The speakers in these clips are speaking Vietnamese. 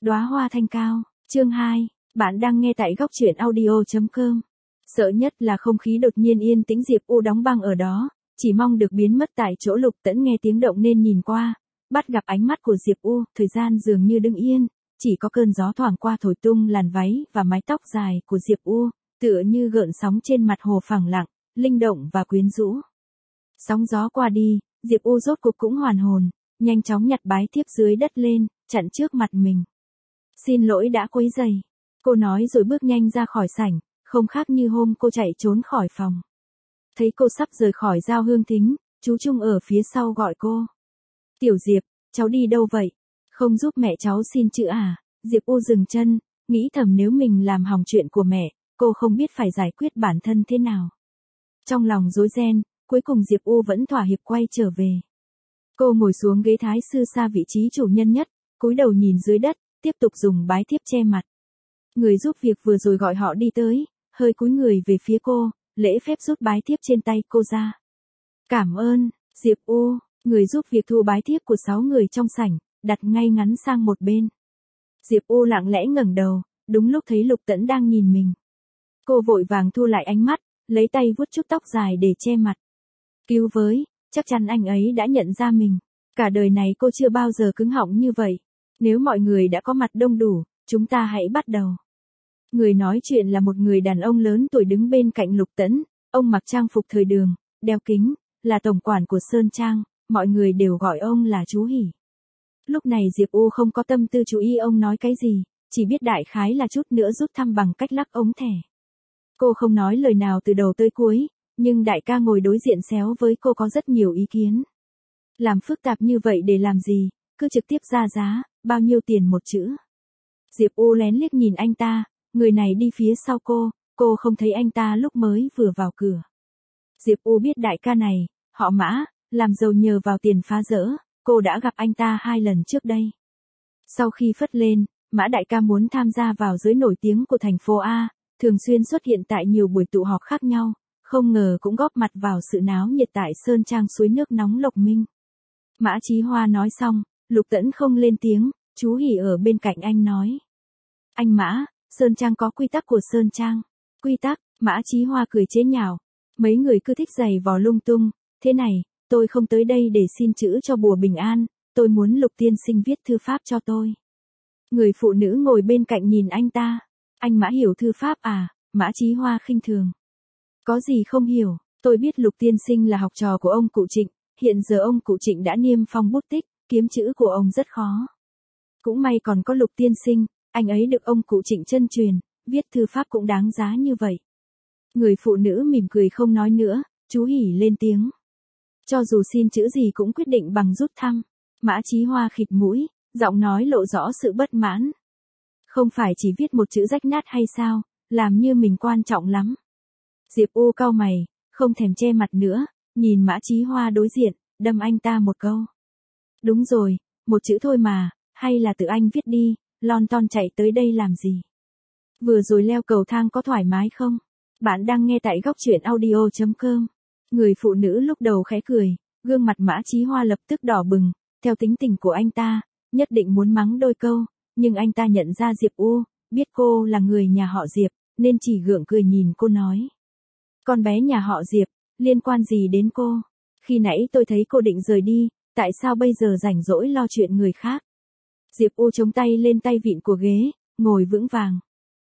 Đóa hoa thanh cao, chương 2, bạn đang nghe tại góc truyện audio.com. Sợ nhất là không khí đột nhiên yên tĩnh, Diệp U đóng băng ở đó, chỉ mong được biến mất tại chỗ. Lục Tẫn nghe tiếng động nên nhìn qua, bắt gặp ánh mắt của Diệp U, thời gian dường như đứng yên, chỉ có cơn gió thoảng qua thổi tung làn váy và mái tóc dài của Diệp U, tựa như gợn sóng trên mặt hồ phẳng lặng, linh động và quyến rũ. Sóng gió qua đi, Diệp U rốt cuộc cũng hoàn hồn, nhanh chóng nhặt bái thiếp dưới đất lên, chặn trước mặt mình. Xin lỗi đã quấy rầy, cô nói rồi bước nhanh ra khỏi sảnh, không khác như hôm cô chạy trốn khỏi phòng. Thấy cô sắp rời khỏi Giao Hương Thính, chú Trung ở phía sau gọi cô. Tiểu Diệp, cháu đi đâu vậy? Không giúp mẹ cháu xin chữ à? Diệp U dừng chân, nghĩ thầm nếu mình làm hỏng chuyện của mẹ, cô không biết phải giải quyết bản thân thế nào. Trong lòng rối ren, cuối cùng Diệp U vẫn thỏa hiệp quay trở về. Cô ngồi xuống ghế thái sư xa vị trí chủ nhân nhất, cúi đầu nhìn dưới đất, tiếp tục dùng bái thiếp che mặt. Người giúp việc vừa rồi gọi họ đi tới, hơi cúi người về phía cô, lễ phép rút bái thiếp trên tay cô ra. Cảm ơn, Diệp U. Người giúp việc thu bái thiếp của 6 người trong sảnh, đặt ngay ngắn sang một bên. Diệp U lặng lẽ ngẩng đầu, đúng lúc thấy Lục Tẫn đang nhìn mình. Cô vội vàng thu lại ánh mắt, lấy tay vuốt chút tóc dài để che mặt. Cứu với, chắc chắn anh ấy đã nhận ra mình. Cả đời này cô chưa bao giờ cứng họng như vậy. Nếu mọi người đã có mặt đông đủ, chúng ta hãy bắt đầu. Người nói chuyện là một người đàn ông lớn tuổi đứng bên cạnh Lục Tẫn. Ông mặc trang phục thời đường, đeo kính, là tổng quản của Sơn Trang, mọi người đều gọi ông là chú Hỉ. Lúc này Diệp U không có tâm tư chú ý ông nói cái gì, chỉ biết đại khái là chút nữa rút thăm bằng cách lắc ống thẻ. Cô không nói lời nào từ đầu tới cuối, nhưng đại ca ngồi đối diện xéo với cô có rất nhiều ý kiến. Làm phức tạp như vậy để làm gì, cứ trực tiếp ra giá, bao nhiêu tiền một chữ. Diệp U lén liếc nhìn anh ta, người này đi phía sau cô không thấy anh ta lúc mới vừa vào cửa. Diệp U biết đại ca này, họ Mã, làm giàu nhờ vào tiền phá rỡ, cô đã gặp anh ta 2 lần trước đây. Sau khi phất lên, Mã đại ca muốn tham gia vào giới nổi tiếng của thành phố A, thường xuyên xuất hiện tại nhiều buổi tụ họp khác nhau, không ngờ cũng góp mặt vào sự náo nhiệt tại Sơn Trang suối nước nóng Lộc Minh. Mã Chí Hoa nói xong, Lục Tẫn không lên tiếng, chú Hỉ ở bên cạnh anh nói. Anh Mã, Sơn Trang có quy tắc của Sơn Trang. Quy tắc, Mã Chí Hoa cười chế nhạo. Mấy người cứ thích giày vò lung tung, thế này, tôi không tới đây để xin chữ cho bùa bình an, tôi muốn Lục tiên sinh viết thư pháp cho tôi. Người phụ nữ ngồi bên cạnh nhìn anh ta. Anh Mã hiểu thư pháp à? Mã Chí Hoa khinh thường. Có gì không hiểu, tôi biết Lục tiên sinh là học trò của ông cụ Trịnh, hiện giờ ông cụ Trịnh đã niêm phong bút tích, kiếm chữ của ông rất khó. Cũng may còn có Lục tiên sinh, anh ấy được ông cụ Trịnh chân truyền, viết thư pháp cũng đáng giá như vậy. Người phụ nữ mỉm cười không nói nữa, chú Hỉ lên tiếng. Cho dù xin chữ gì cũng quyết định bằng rút thăm. Mã Chí Hoa khịt mũi, giọng nói lộ rõ sự bất mãn. Không phải chỉ viết một chữ rách nát hay sao, làm như mình quan trọng lắm. Diệp U cau mày, không thèm che mặt nữa, nhìn Mã Chí Hoa đối diện, đâm anh ta một câu. Đúng rồi, một chữ thôi mà, hay là tự anh viết đi, lon ton chạy tới đây làm gì? Vừa rồi leo cầu thang có thoải mái không? Bạn đang nghe tại góc truyện audio.com. Người phụ nữ lúc đầu khẽ cười, gương mặt Mã Chí Hoa lập tức đỏ bừng, theo tính tình của anh ta, nhất định muốn mắng đôi câu, nhưng anh ta nhận ra Diệp U, biết cô là người nhà họ Diệp, nên chỉ gượng cười nhìn cô nói. Con bé nhà họ Diệp, liên quan gì đến cô? Khi nãy tôi thấy cô định rời đi, tại sao bây giờ rảnh rỗi lo chuyện người khác? Diệp U chống tay lên tay vịn của ghế, ngồi vững vàng.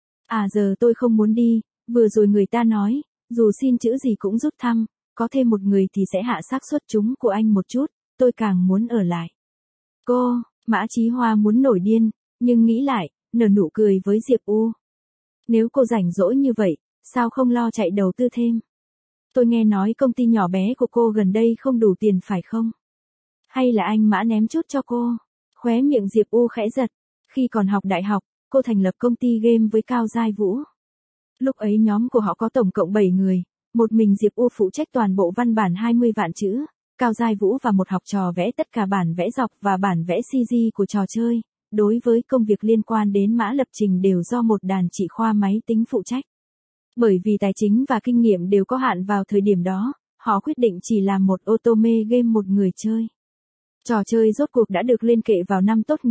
À giờ tôi không muốn đi, vừa rồi người ta nói, dù xin chữ gì cũng rút thăm, có thêm một người thì sẽ hạ xác suất trúng của anh một chút, tôi càng muốn ở lại. Cô, Mã Chí Hoa muốn nổi điên, nhưng nghĩ lại, nở nụ cười với Diệp U. Nếu cô rảnh rỗi như vậy, sao không lo chạy đầu tư thêm? Tôi nghe nói công ty nhỏ bé của cô gần đây không đủ tiền phải không? Hay là anh Mã ném chút cho cô? Khóe miệng Diệp U khẽ giật. Khi còn học đại học, cô thành lập công ty game với Cao Giai Vũ. Lúc ấy nhóm của họ có tổng cộng 7 người, một mình Diệp U phụ trách toàn bộ văn bản 20 vạn chữ, Cao Giai Vũ và một học trò vẽ tất cả bản vẽ dọc và bản vẽ CG của trò chơi. Đối với công việc liên quan đến mã lập trình đều do một đàn chị khoa máy tính phụ trách. Bởi vì tài chính và kinh nghiệm đều có hạn vào thời điểm đó, họ quyết định chỉ làm một otome game một người chơi. Trò chơi rốt cuộc đã được lên kệ vào năm tốt nghiệp,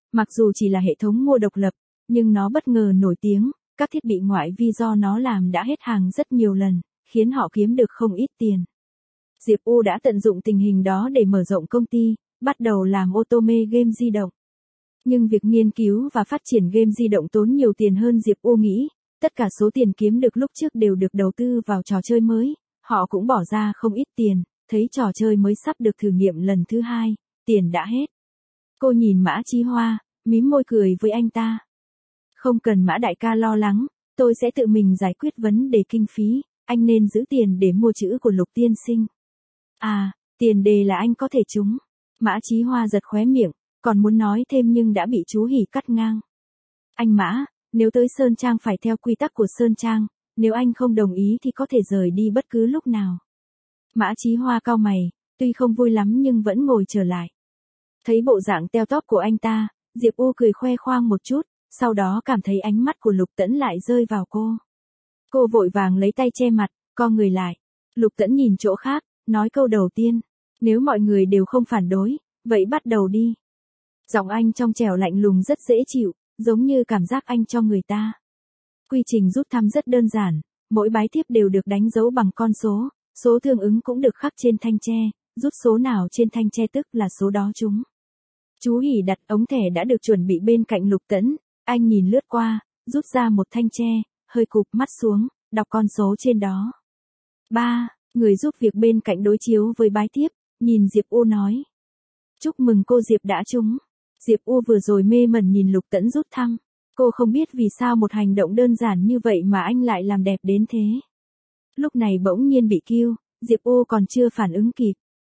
Mặc dù chỉ là hệ thống mua độc lập, nhưng nó bất ngờ nổi tiếng, các thiết bị ngoại vi do nó làm đã hết hàng rất nhiều lần, khiến họ kiếm được không ít tiền. Diệp U đã tận dụng tình hình đó để mở rộng công ty, bắt đầu làm otome game di động. Nhưng việc nghiên cứu và phát triển game di động tốn nhiều tiền hơn Diệp U nghĩ, tất cả số tiền kiếm được lúc trước đều được đầu tư vào trò chơi mới, họ cũng bỏ ra không ít tiền, thấy trò chơi mới sắp được thử nghiệm lần thứ 2, tiền đã hết. Cô nhìn Mã Chí Hoa, mím môi cười với anh ta. Không cần Mã đại ca lo lắng, tôi sẽ tự mình giải quyết vấn đề kinh phí, anh nên giữ tiền để mua chữ của Lục tiên sinh. À, tiền đề là anh có thể trúng. Mã Chí Hoa giật khóe miệng, còn muốn nói thêm nhưng đã bị chú Hỉ cắt ngang. Anh Mã, nếu tới Sơn Trang phải theo quy tắc của Sơn Trang, nếu anh không đồng ý thì có thể rời đi bất cứ lúc nào. Mã Chí Hoa cau mày, tuy không vui lắm nhưng vẫn ngồi trở lại. Thấy bộ dạng teo tóp của anh ta, Diệp U cười khoe khoang một chút, sau đó cảm thấy ánh mắt của Lục Tẫn lại rơi vào cô. Cô vội vàng lấy tay che mặt, co người lại. Lục Tẫn nhìn chỗ khác, nói câu đầu tiên. Nếu mọi người đều không phản đối, vậy bắt đầu đi. Giọng anh trong trẻo lạnh lùng rất dễ chịu, giống như cảm giác anh cho người ta. Quy trình rút thăm rất đơn giản, mỗi bái tiếp đều được đánh dấu bằng con số tương ứng cũng được khắc trên thanh tre, rút số nào trên thanh tre tức là số đó trúng. Chú Hỉ đặt ống thẻ đã được chuẩn bị bên cạnh Lục Tẫn, anh nhìn lướt qua, rút ra một thanh tre, hơi cụp mắt xuống, đọc con số trên đó. 3, người giúp việc bên cạnh đối chiếu với bái tiếp, nhìn Diệp U nói. Chúc mừng cô Diệp đã trúng. Diệp U vừa rồi mê mẩn nhìn Lục Tẫn rút thăm. Cô không biết vì sao một hành động đơn giản như vậy mà anh lại làm đẹp đến thế. Lúc này bỗng nhiên bị kêu, Diệp U còn chưa phản ứng kịp.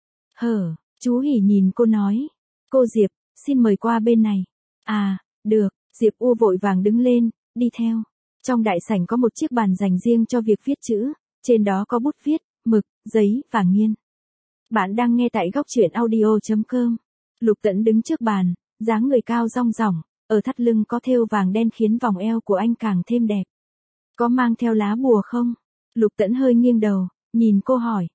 Chú Hỉ nhìn cô nói. Cô Diệp, xin mời qua bên này. À, được, Diệp U vội vàng đứng lên, đi theo. Trong đại sảnh có một chiếc bàn dành riêng cho việc viết chữ, trên đó có bút viết, mực, giấy và nghiên. Bạn đang nghe tại góc truyện audio.com. Lục Tẫn đứng trước bàn, dáng người cao rong ròng, ở thắt lưng có thêu vàng đen khiến vòng eo của anh càng thêm đẹp. Có mang theo lá bùa không? Lục Tẫn hơi nghiêng đầu, nhìn cô hỏi.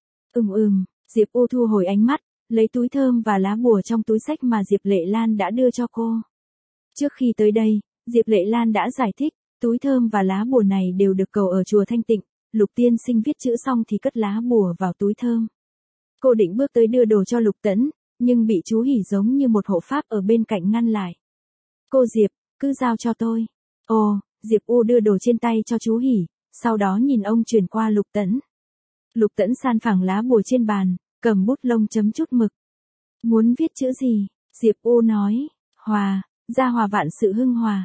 Diệp U thu hồi ánh mắt, lấy túi thơm và lá bùa trong túi xách mà Diệp Lệ Lan đã đưa cho cô. Trước khi tới đây, Diệp Lệ Lan đã giải thích, túi thơm và lá bùa này đều được cầu ở chùa Thanh Tịnh, Lục tiên sinh viết chữ xong thì cất lá bùa vào túi thơm. Cô định bước tới đưa đồ cho Lục Tẫn, nhưng bị chú Hỉ giống như một hộ pháp ở bên cạnh ngăn lại. Cô Diệp, cứ giao cho tôi. Ồ, Diệp U đưa đồ trên tay cho chú Hỉ, sau đó nhìn ông chuyển qua Lục Tẫn. Lục Tẫn san phẳng lá bùa trên bàn, cầm bút lông chấm chút mực. Muốn viết chữ gì? Diệp U nói, hòa, gia hòa vạn sự hưng hòa.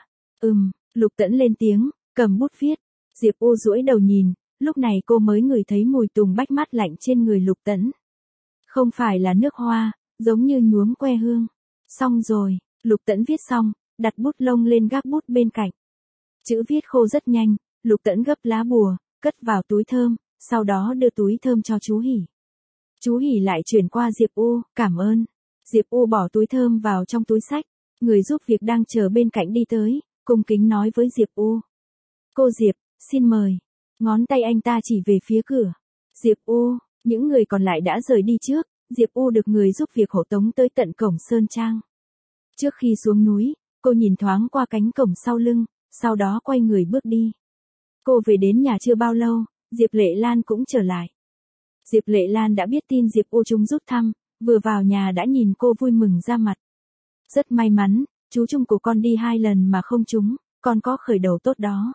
Lục Tẫn lên tiếng, cầm bút viết. Diệp U duỗi đầu nhìn, lúc này cô mới ngửi thấy mùi tùng bách mát lạnh trên người Lục Tẫn. Không phải là nước hoa, giống như nhuốm que hương. Xong rồi, Lục Tẫn viết xong, đặt bút lông lên gác bút bên cạnh. Chữ viết khô rất nhanh, Lục Tẫn gấp lá bùa, cất vào túi thơm, sau đó đưa túi thơm cho chú Hỉ. Chú Hỉ lại chuyển qua Diệp U, cảm ơn. Diệp U bỏ túi thơm vào trong túi xách, người giúp việc đang chờ bên cạnh đi tới, cung kính nói với Diệp U. Cô Diệp, xin mời. Ngón tay anh ta chỉ về phía cửa. Diệp U, những người còn lại đã rời đi trước, Diệp U được người giúp việc hộ tống tới tận cổng Sơn Trang. Trước khi xuống núi, cô nhìn thoáng qua cánh cổng sau lưng, sau đó quay người bước đi. Cô về đến nhà chưa bao lâu, Diệp Lệ Lan cũng trở lại. Diệp Lệ Lan đã biết tin Diệp U trúng rút thăm, vừa vào nhà đã nhìn cô vui mừng ra mặt. Rất may mắn, chú Trung của con đi 2 lần mà không trúng, con có khởi đầu tốt đó.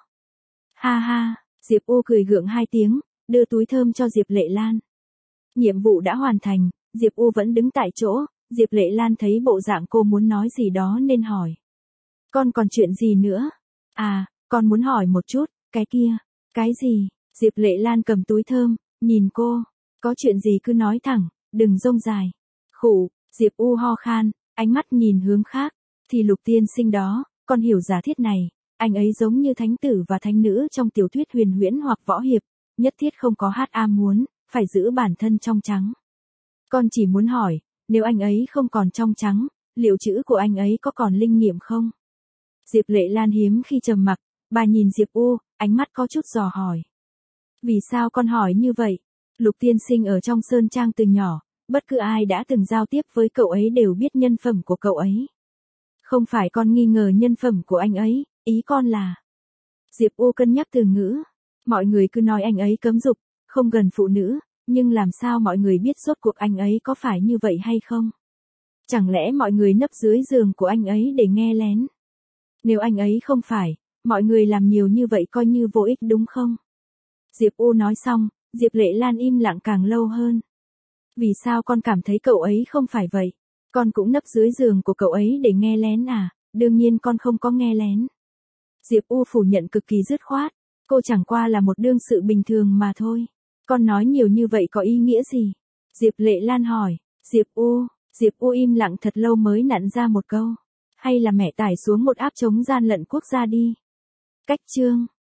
Ha ha, Diệp U cười gượng 2 tiếng, đưa túi thơm cho Diệp Lệ Lan. Nhiệm vụ đã hoàn thành, Diệp U vẫn đứng tại chỗ, Diệp Lệ Lan thấy bộ dạng cô muốn nói gì đó nên hỏi. Con còn chuyện gì nữa? À, con muốn hỏi một chút, cái kia. Cái gì? Diệp Lệ Lan cầm túi thơm, nhìn cô. Có chuyện gì cứ nói thẳng, đừng rông dài. Khụ, Diệp U ho khan, ánh mắt nhìn hướng khác. Thì Lục tiên sinh đó, con hiểu giả thiết này, anh ấy giống như thánh tử và thánh nữ trong tiểu thuyết huyền huyễn hoặc võ hiệp, nhất thiết không có ham muốn, phải giữ bản thân trong trắng. Con chỉ muốn hỏi, nếu anh ấy không còn trong trắng, liệu chữ của anh ấy có còn linh nghiệm không? Diệp Lệ Lan hiếm khi trầm mặc, bà nhìn Diệp U, ánh mắt có chút dò hỏi. Vì sao con hỏi như vậy? Lục tiên sinh ở trong Sơn Trang từ nhỏ, bất cứ ai đã từng giao tiếp với cậu ấy đều biết nhân phẩm của cậu ấy. Không phải con nghi ngờ nhân phẩm của anh ấy, ý con là. Diệp U cân nhắc từ ngữ. Mọi người cứ nói anh ấy cấm dục, không gần phụ nữ, nhưng làm sao mọi người biết rốt cuộc anh ấy có phải như vậy hay không? Chẳng lẽ mọi người nấp dưới giường của anh ấy để nghe lén? Nếu anh ấy không phải, mọi người làm nhiều như vậy coi như vô ích đúng không? Diệp U nói xong, Diệp Lệ Lan im lặng càng lâu hơn. Vì sao con cảm thấy cậu ấy không phải vậy? Con cũng nấp dưới giường của cậu ấy để nghe lén à? Đương nhiên con không có nghe lén. Diệp U phủ nhận cực kỳ dứt khoát. Cô chẳng qua là một đương sự bình thường mà thôi. Con nói nhiều như vậy có ý nghĩa gì? Diệp Lệ Lan hỏi. Diệp U im lặng thật lâu mới nặn ra một câu. Hay là mẹ tải xuống một app chống gian lận quốc gia đi. Cách chương.